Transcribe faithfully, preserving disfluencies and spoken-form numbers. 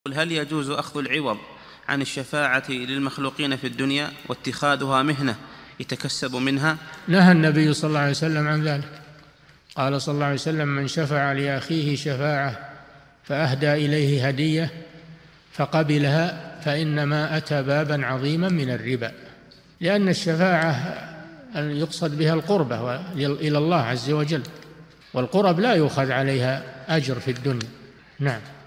هل يجوز أخذ العوض عن الشفاعة للمخلوقين في الدنيا واتخاذها مهنة يتكسب منها؟ نهى النبي صلى الله عليه وسلم عن ذلك، قال صلى الله عليه وسلم: من شفع لأخيه شفاعة فأهدى إليه هدية فقبلها فإنما أتى بابا عظيما من الربا، لأن الشفاعة يقصد بها القربة إلى الله عز وجل، والقرب لا يؤخذ عليها أجر في الدنيا. نعم.